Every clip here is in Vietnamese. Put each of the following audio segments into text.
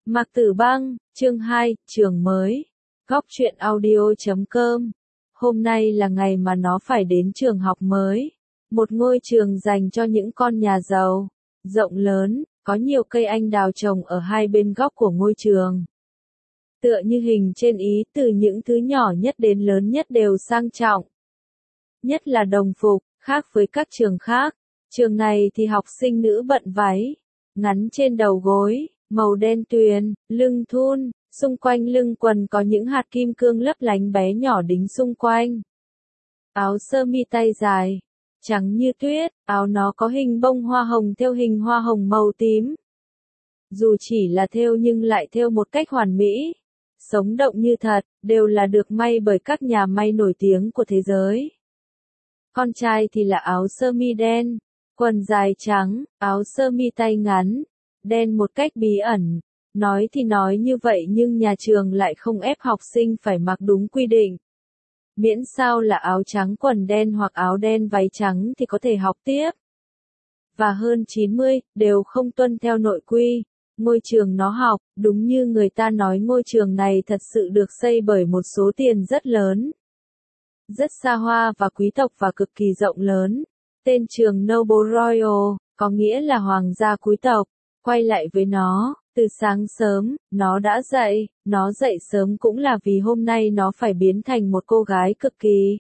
Mạc Tử Băng, chương 2, trường mới. Góc truyện audio.com. Hôm nay là ngày mà nó phải đến trường học mới. Một ngôi trường dành cho những con nhà giàu. Rộng lớn, có nhiều cây anh đào trồng ở hai bên góc của ngôi trường. Tựa như hình trên ý, từ những thứ nhỏ nhất đến lớn nhất đều sang trọng. Nhất là đồng phục, khác với các trường khác. Trường này thì học sinh nữ bận váy ngắn trên đầu gối, màu đen tuyền, lưng thun, xung quanh lưng quần có những hạt kim cương lấp lánh bé nhỏ đính xung quanh. Áo sơ mi tay dài, trắng như tuyết, áo nó có hình bông hoa hồng thêu hình hoa hồng màu tím. Dù chỉ là thêu nhưng lại thêu một cách hoàn mỹ, sống động như thật, đều là được may bởi các nhà may nổi tiếng của thế giới. Con trai thì là áo sơ mi đen, quần dài trắng, áo sơ mi tay ngắn, đen một cách bí ẩn. Nói thì nói như vậy nhưng nhà trường lại không ép học sinh phải mặc đúng quy định. Miễn sao là áo trắng quần đen hoặc áo đen váy trắng thì có thể học tiếp. Và hơn 90, đều không tuân theo nội quy. Ngôi trường nó học, đúng như người ta nói ngôi trường này thật sự được xây bởi một số tiền rất lớn. Rất xa hoa và quý tộc và cực kỳ rộng lớn. Tên trường Noble Royal, có nghĩa là hoàng gia quý tộc. Quay lại với nó, từ sáng sớm, nó đã dậy, nó dậy sớm cũng là vì hôm nay nó phải biến thành một cô gái cực kỳ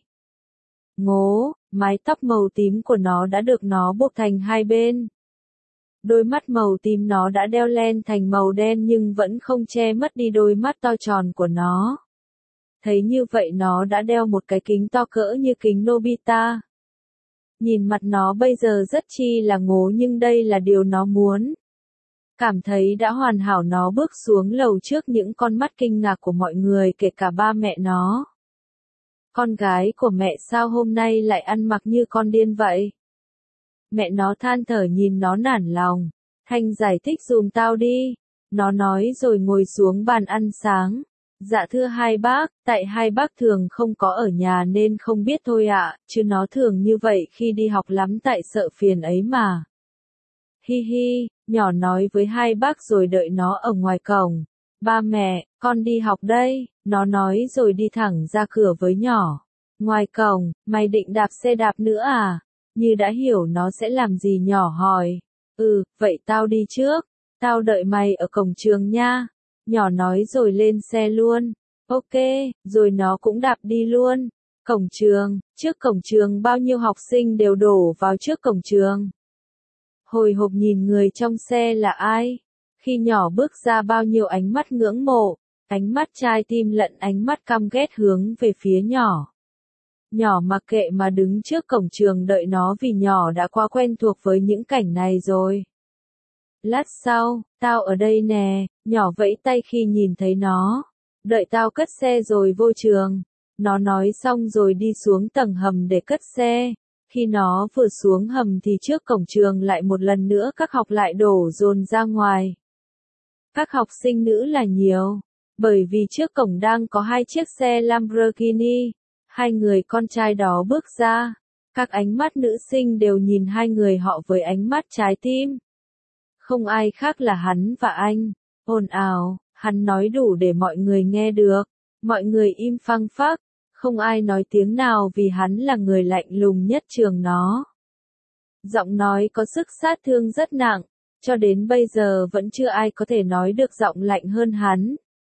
ngố, mái tóc màu tím của nó đã được nó buộc thành hai bên. Đôi mắt màu tím nó đã đeo len thành màu đen nhưng vẫn không che mất đi đôi mắt to tròn của nó. Thấy như vậy nó đã đeo một cái kính to cỡ như kính Nobita. Nhìn mặt nó bây giờ rất chi là ngố nhưng đây là điều nó muốn. Cảm thấy đã hoàn hảo nó bước xuống lầu trước những con mắt kinh ngạc của mọi người kể cả ba mẹ nó. Con gái của mẹ sao hôm nay lại ăn mặc như con điên vậy? Mẹ nó than thở nhìn nó nản lòng. Thanh giải thích giùm tao đi. Nó nói rồi ngồi xuống bàn ăn sáng. Dạ thưa hai bác, tại hai bác thường không có ở nhà nên không biết thôi ạ, chứ nó thường như vậy khi đi học lắm tại sợ phiền ấy mà. Hi hi, nhỏ nói với hai bác rồi đợi nó ở ngoài cổng. Ba mẹ, con đi học đây, nó nói rồi đi thẳng ra cửa với nhỏ. Ngoài cổng, mày định đạp xe đạp nữa à? Như đã hiểu nó sẽ làm gì nhỏ hỏi. Vậy tao đi trước, tao đợi mày ở cổng trường nha. Nhỏ nói rồi lên xe luôn. Ok, rồi nó cũng đạp đi luôn. Cổng trường, trước cổng trường bao nhiêu học sinh đều đổ vào trước cổng trường. Hồi hộp nhìn người trong xe là ai? Khi nhỏ bước ra bao nhiêu ánh mắt ngưỡng mộ, ánh mắt trai tim lẫn ánh mắt căm ghét hướng về phía nhỏ. Nhỏ mặc kệ mà đứng trước cổng trường đợi nó vì nhỏ đã quá quen thuộc với những cảnh này rồi. Lát sau, tao ở đây nè, nhỏ vẫy tay khi nhìn thấy nó. Đợi tao cất xe rồi vô trường. Nó nói xong rồi đi xuống tầng hầm để cất xe. Khi nó vừa xuống hầm thì trước cổng trường lại một lần nữa các học lại đổ dồn ra ngoài. Các học sinh nữ là nhiều, bởi vì trước cổng đang có hai chiếc xe Lamborghini. Hai người con trai đó bước ra. Các ánh mắt nữ sinh đều nhìn hai người họ với ánh mắt trái tim. Không ai khác là hắn và anh. Ồn ào, hắn nói đủ để mọi người nghe được. Mọi người im phăng phắc. Không ai nói tiếng nào vì hắn là người lạnh lùng nhất trường nó. Giọng nói có sức sát thương rất nặng. Cho đến bây giờ vẫn chưa ai có thể nói được giọng lạnh hơn hắn.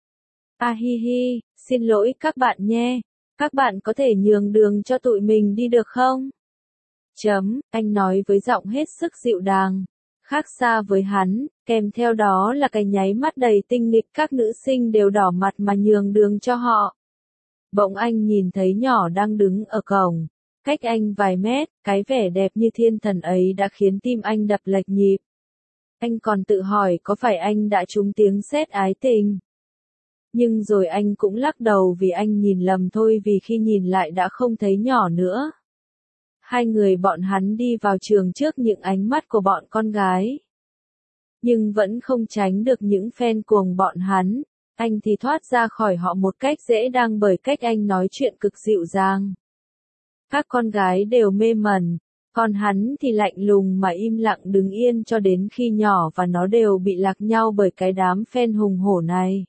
Hi hi, xin lỗi các bạn nhé. Các bạn có thể nhường đường cho tụi mình đi được không? Anh nói với giọng hết sức dịu dàng. Khác xa với hắn, kèm theo đó là cái nháy mắt đầy tinh nghịch các nữ sinh đều đỏ mặt mà nhường đường cho họ. Bỗng anh nhìn thấy nhỏ đang đứng ở cổng. Cách anh vài mét, cái vẻ đẹp như thiên thần ấy đã khiến tim anh đập lệch nhịp. Anh còn tự hỏi có phải anh đã trúng tiếng sét ái tình. Nhưng rồi anh cũng lắc đầu vì anh nhìn lầm thôi vì khi nhìn lại đã không thấy nhỏ nữa. Hai người bọn hắn đi vào trường trước những ánh mắt của bọn con gái. Nhưng vẫn không tránh được những fan cuồng bọn hắn. Anh thì thoát ra khỏi họ một cách dễ dàng bởi cách anh nói chuyện cực dịu dàng. Các con gái đều mê mẩn. Còn hắn thì lạnh lùng mà im lặng đứng yên cho đến khi nhỏ và nó đều bị lạc nhau bởi cái đám fan hùng hổ này.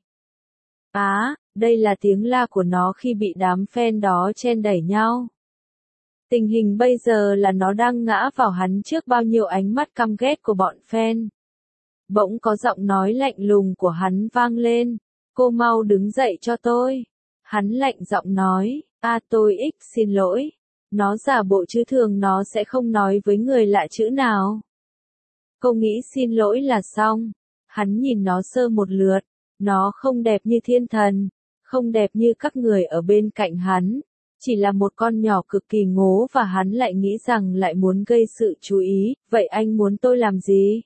Đây là tiếng la của nó khi bị đám fan đó chen đẩy nhau. Tình hình bây giờ là nó đang ngã vào hắn trước bao nhiêu ánh mắt căm ghét của bọn fan. Bỗng có giọng nói lạnh lùng của hắn vang lên, cô mau đứng dậy cho tôi. Hắn lạnh giọng nói, tôi xin lỗi. Nó giả bộ chứ thường nó sẽ không nói với người lạ chữ nào. Cô nghĩ xin lỗi là xong. Hắn nhìn nó sơ một lượt, nó không đẹp như thiên thần, không đẹp như các người ở bên cạnh hắn. Chỉ là một con nhỏ cực kỳ ngố và hắn lại nghĩ rằng lại muốn gây sự chú ý, vậy anh muốn tôi làm gì?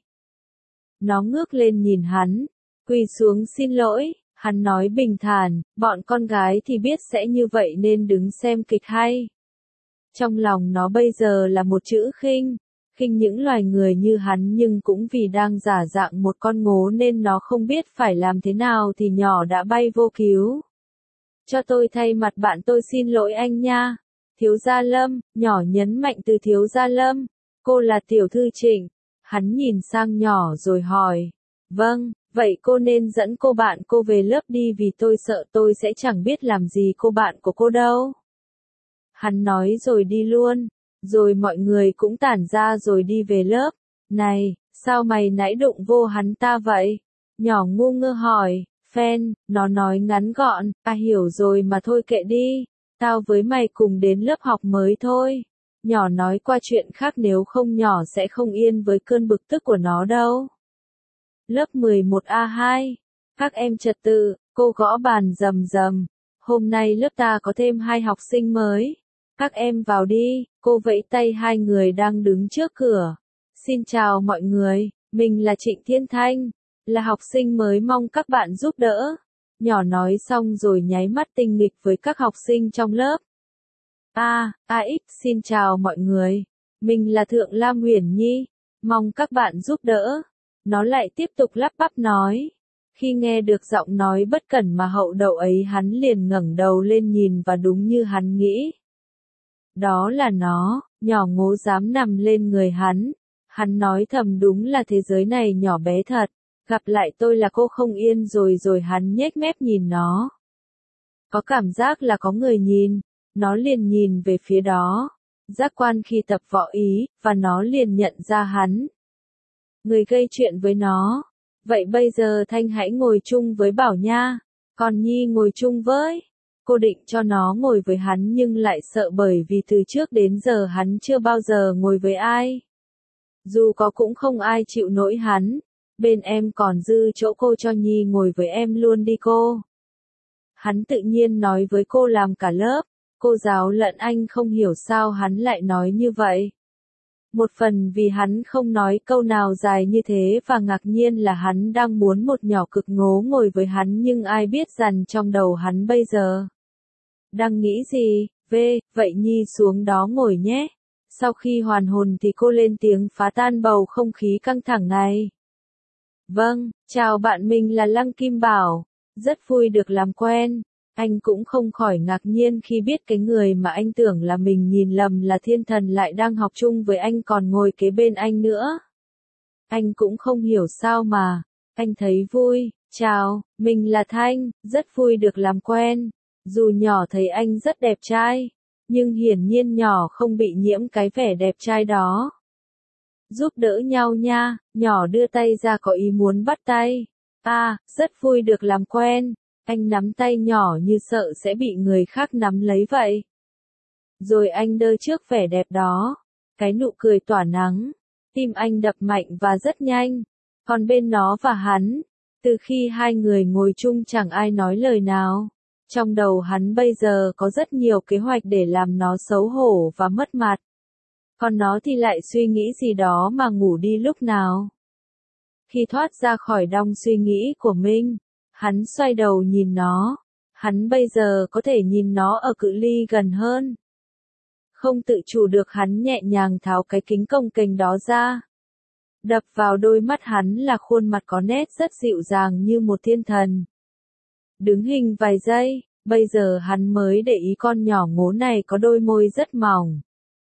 Nó ngước lên nhìn hắn, quỳ xuống xin lỗi, hắn nói bình thản, bọn con gái thì biết sẽ như vậy nên đứng xem kịch hay. Trong lòng nó bây giờ là một chữ khinh những loài người như hắn nhưng cũng vì đang giả dạng một con ngố nên nó không biết phải làm thế nào thì nhỏ đã bay vô cứu. Cho tôi thay mặt bạn tôi xin lỗi anh nha. Thiếu gia Lâm, nhỏ nhấn mạnh từ thiếu gia Lâm. Cô là tiểu thư Trịnh. Hắn nhìn sang nhỏ rồi hỏi. Vâng, vậy cô nên dẫn cô bạn cô về lớp đi vì tôi sợ tôi sẽ chẳng biết làm gì cô bạn của cô đâu. Hắn nói rồi đi luôn. Rồi mọi người cũng tản ra rồi đi về lớp. Này, sao mày nãy đụng vô hắn ta vậy? Nhỏ ngu ngơ hỏi. Fan, nó nói ngắn gọn, hiểu rồi mà thôi kệ đi, tao với mày cùng đến lớp học mới thôi. Nhỏ nói qua chuyện khác nếu không nhỏ sẽ không yên với cơn bực tức của nó đâu. Lớp 11A2, các em trật tự, cô gõ bàn rầm rầm. Hôm nay lớp ta có thêm 2 học sinh mới. Các em vào đi, cô vẫy tay 2 người đang đứng trước cửa. Xin chào mọi người, mình là Trịnh Thiên Thanh. Là học sinh mới mong các bạn giúp đỡ. Nhỏ nói xong rồi nháy mắt tinh nghịch với các học sinh trong lớp. Xin chào mọi người. Mình là Thượng Lam Huyền Nhi. Mong các bạn giúp đỡ. Nó lại tiếp tục lắp bắp nói. Khi nghe được giọng nói bất cẩn mà hậu đậu ấy hắn liền ngẩng đầu lên nhìn và đúng như hắn nghĩ. Đó là nó, nhỏ ngố dám nằm lên người hắn. Hắn nói thầm đúng là thế giới này nhỏ bé thật. Gặp lại tôi là cô không yên rồi hắn nhếch mép nhìn nó. Có cảm giác là có người nhìn, nó liền nhìn về phía đó. Giác quan khi tập võ ý, và nó liền nhận ra hắn. Người gây chuyện với nó. Vậy bây giờ Thanh hãy ngồi chung với Bảo nha. Còn Nhi ngồi chung với. Cô định cho nó ngồi với hắn nhưng lại sợ bởi vì từ trước đến giờ hắn chưa bao giờ ngồi với ai. Dù có cũng không ai chịu nổi hắn. Bên em còn dư chỗ cô cho Nhi ngồi với em luôn đi cô. Hắn tự nhiên nói với cô làm cả lớp, cô giáo lẫn anh không hiểu sao hắn lại nói như vậy. Một phần vì hắn không nói câu nào dài như thế và ngạc nhiên là hắn đang muốn một nhỏ cực ngố ngồi với hắn nhưng ai biết rằng trong đầu hắn bây giờ. Đang nghĩ gì, vậy Nhi xuống đó ngồi nhé. Sau khi hoàn hồn thì cô lên tiếng phá tan bầu không khí căng thẳng này. Vâng, chào bạn mình là Lăng Kim Bảo, rất vui được làm quen. Anh cũng không khỏi ngạc nhiên khi biết cái người mà anh tưởng là mình nhìn lầm là thiên thần lại đang học chung với anh còn ngồi kế bên anh nữa. Anh cũng không hiểu sao mà, anh thấy vui. Chào, mình là Thanh, rất vui được làm quen. Dù nhỏ thấy anh rất đẹp trai, nhưng hiển nhiên nhỏ không bị nhiễm cái vẻ đẹp trai đó. Giúp đỡ nhau nha, nhỏ đưa tay ra có ý muốn bắt tay. Rất vui được làm quen. Anh nắm tay nhỏ như sợ sẽ bị người khác nắm lấy vậy. Rồi anh đơ trước vẻ đẹp đó. Cái nụ cười tỏa nắng. Tim anh đập mạnh và rất nhanh. Còn bên nó và hắn, từ khi 2 người ngồi chung chẳng ai nói lời nào. Trong đầu hắn bây giờ có rất nhiều kế hoạch để làm nó xấu hổ và mất mặt. Còn nó thì lại suy nghĩ gì đó mà ngủ đi lúc nào. Khi thoát ra khỏi đong suy nghĩ của mình, hắn xoay đầu nhìn nó. Hắn bây giờ có thể nhìn nó ở cự ly gần hơn. Không tự chủ được hắn nhẹ nhàng tháo cái kính cồng kềnh đó ra. Đập vào đôi mắt hắn là khuôn mặt có nét rất dịu dàng như một thiên thần. Đứng hình vài giây, bây giờ hắn mới để ý con nhỏ ngố này có đôi môi rất mỏng.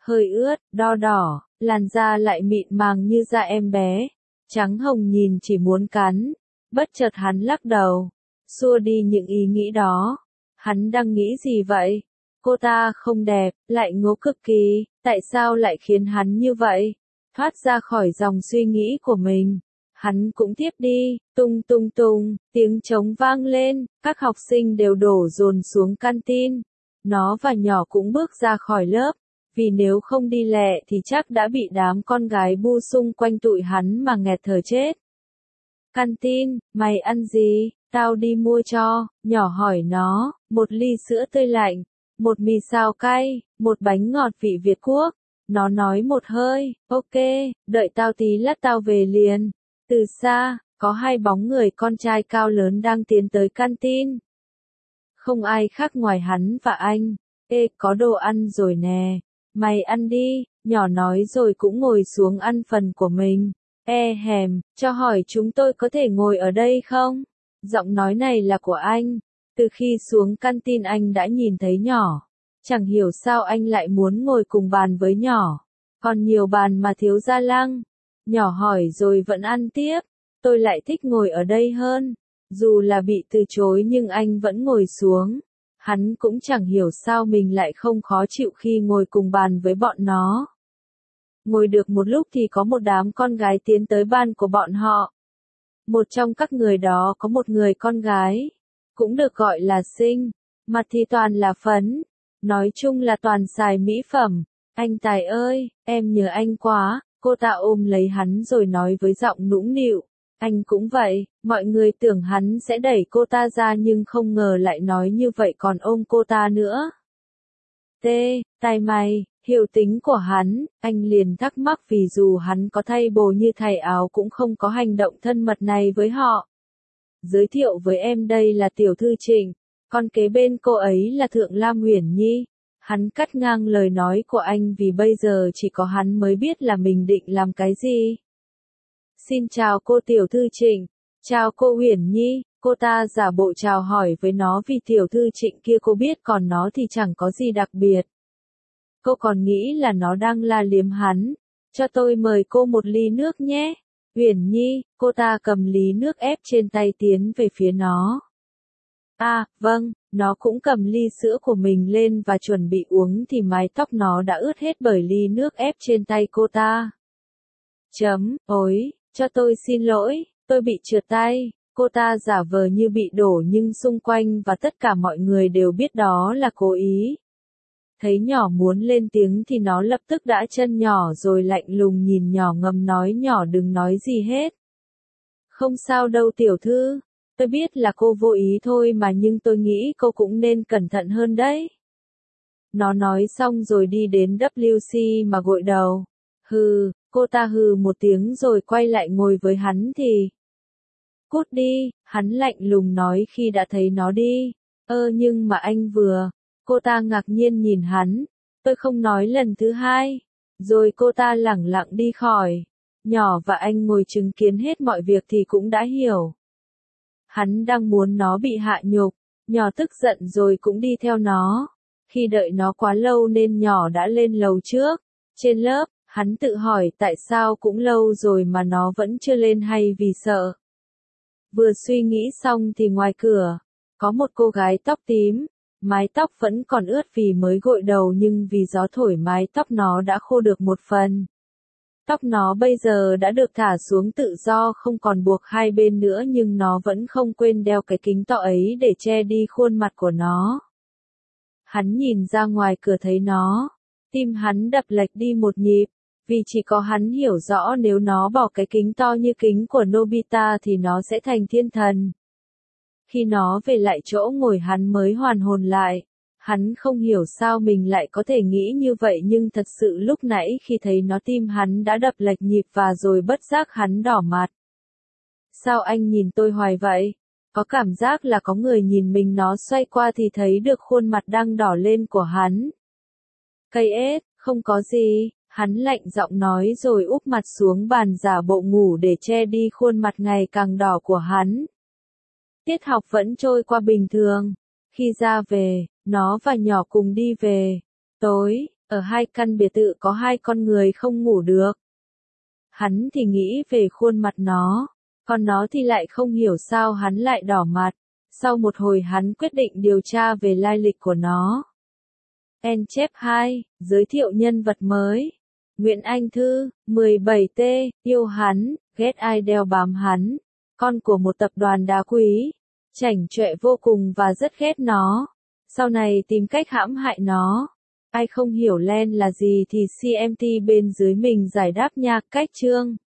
hơi ướt, đo đỏ, làn da lại mịn màng như da em bé, trắng hồng nhìn chỉ muốn cắn. Bất chợt hắn lắc đầu, xua đi những ý nghĩ đó. Hắn đang nghĩ gì vậy? Cô ta không đẹp, lại ngố cực kỳ, tại sao lại khiến hắn như vậy? Thoát ra khỏi dòng suy nghĩ của mình. Hắn cũng tiếp đi, tung tung tung, tiếng trống vang lên, các học sinh đều đổ dồn xuống canteen. Nó và nhỏ cũng bước ra khỏi lớp, vì nếu không đi lẹ thì chắc đã bị đám con gái bu xung quanh tụi hắn mà nghẹt thở chết. Canteen, mày ăn gì? Tao đi mua cho, nhỏ hỏi nó, một ly sữa tươi lạnh, một mì xào cay, một bánh ngọt vị Việt Quốc. Nó nói một hơi, ok, đợi tao tí lát tao về liền. Từ xa, có hai bóng người con trai cao lớn đang tiến tới canteen. Không ai khác ngoài hắn và anh. Ê, có đồ ăn rồi nè. Mày ăn đi, nhỏ nói rồi cũng ngồi xuống ăn phần của mình. Hèm, cho hỏi chúng tôi có thể ngồi ở đây không? Giọng nói này là của anh. Từ khi xuống canteen anh đã nhìn thấy nhỏ. Chẳng hiểu sao anh lại muốn ngồi cùng bàn với nhỏ. Còn nhiều bàn mà thiếu gia Lăng. Nhỏ hỏi rồi vẫn ăn tiếp. Tôi lại thích ngồi ở đây hơn. Dù là bị từ chối nhưng anh vẫn ngồi xuống. Hắn cũng chẳng hiểu sao mình lại không khó chịu khi ngồi cùng bàn với bọn nó. Ngồi được một lúc thì có một đám con gái tiến tới bàn của bọn họ. Một trong các người đó có một người con gái, cũng được gọi là xinh, mặt thì toàn là phấn, nói chung là toàn xài mỹ phẩm. Anh Tài ơi, em nhớ anh quá, cô ta ôm lấy hắn rồi nói với giọng nũng nịu. Anh cũng vậy, mọi người tưởng hắn sẽ đẩy cô ta ra nhưng không ngờ lại nói như vậy còn ôm cô ta nữa. Tài mày, hiểu tính của hắn, anh liền thắc mắc vì dù hắn có thay bồ như thầy áo cũng không có hành động thân mật này với họ. Giới thiệu với em đây là tiểu thư Trịnh, còn kế bên cô ấy là Thượng Lam Uyển Nhi. Hắn cắt ngang lời nói của anh vì bây giờ chỉ có hắn mới biết là mình định làm cái gì. Xin chào cô tiểu thư Trịnh, chào cô Uyển Nhi, cô ta giả bộ chào hỏi với nó vì tiểu thư Trịnh kia cô biết còn nó thì chẳng có gì đặc biệt. Cô còn nghĩ là nó đang la liếm hắn. Cho tôi mời cô một ly nước nhé. Uyển Nhi, cô ta cầm ly nước ép trên tay tiến về phía nó. Vâng, nó cũng cầm ly sữa của mình lên và chuẩn bị uống thì mái tóc nó đã ướt hết bởi ly nước ép trên tay cô ta. Ôi, cho tôi xin lỗi, tôi bị trượt tay. Cô ta giả vờ như bị đổ nhưng xung quanh và tất cả mọi người đều biết đó là cố ý. Thấy nhỏ muốn lên tiếng thì nó lập tức đã chân nhỏ rồi lạnh lùng nhìn nhỏ ngầm nói nhỏ đừng nói gì hết. Không sao đâu tiểu thư, tôi biết là cô vô ý thôi mà nhưng tôi nghĩ cô cũng nên cẩn thận hơn đấy. Nó nói xong rồi đi đến WC mà gội đầu. Cô ta hừ một tiếng rồi quay lại ngồi với hắn thì. Cút đi, hắn lạnh lùng nói khi đã thấy nó đi. Nhưng mà anh vừa. Cô ta ngạc nhiên nhìn hắn. Tôi không nói lần thứ hai. Rồi cô ta lẳng lặng đi khỏi. Nhỏ và anh ngồi chứng kiến hết mọi việc thì cũng đã hiểu. Hắn đang muốn nó bị hạ nhục. Nhỏ tức giận rồi cũng đi theo nó. Khi đợi nó quá lâu nên nhỏ đã lên lầu trước. Trên lớp, hắn tự hỏi tại sao cũng lâu rồi mà nó vẫn chưa lên hay vì sợ. Vừa suy nghĩ xong thì ngoài cửa, có một cô gái tóc tím. Mái tóc vẫn còn ướt vì mới gội đầu nhưng vì gió thổi mái tóc nó đã khô được một phần. Tóc nó bây giờ đã được thả xuống tự do không còn buộc hai bên nữa nhưng nó vẫn không quên đeo cái kính to ấy để che đi khuôn mặt của nó. Hắn nhìn ra ngoài cửa thấy nó. Tim hắn đập lệch đi một nhịp. Vì chỉ có hắn hiểu rõ nếu nó bỏ cái kính to như kính của Nobita thì nó sẽ thành thiên thần. Khi nó về lại chỗ ngồi hắn mới hoàn hồn lại. Hắn không hiểu sao mình lại có thể nghĩ như vậy nhưng thật sự lúc nãy khi thấy nó tim hắn đã đập lệch nhịp và rồi bất giác hắn đỏ mặt. Sao anh nhìn tôi hoài vậy? Có cảm giác là có người nhìn mình nó xoay qua thì thấy được khuôn mặt đang đỏ lên của hắn. Cây ết, không có gì, hắn lạnh giọng nói rồi úp mặt xuống bàn giả bộ ngủ để che đi khuôn mặt ngày càng đỏ của hắn. Tiết học vẫn trôi qua bình thường. Khi ra về, nó và nhỏ cùng đi về. Tối, Ở hai căn biệt thự có hai con người không ngủ được. Hắn thì nghĩ về khuôn mặt nó, còn nó thì lại không hiểu sao hắn lại đỏ mặt. Sau một hồi hắn quyết định điều tra về lai lịch của nó. Chép 2, giới thiệu nhân vật mới. Nguyễn Anh Thư, 17T, yêu hắn, ghét ai đeo bám hắn. Con của một tập đoàn đá quý, chảnh chọe vô cùng và rất ghét nó. Sau này tìm cách hãm hại nó. Ai không hiểu len là gì thì CMT bên dưới mình giải đáp nha. Cách chương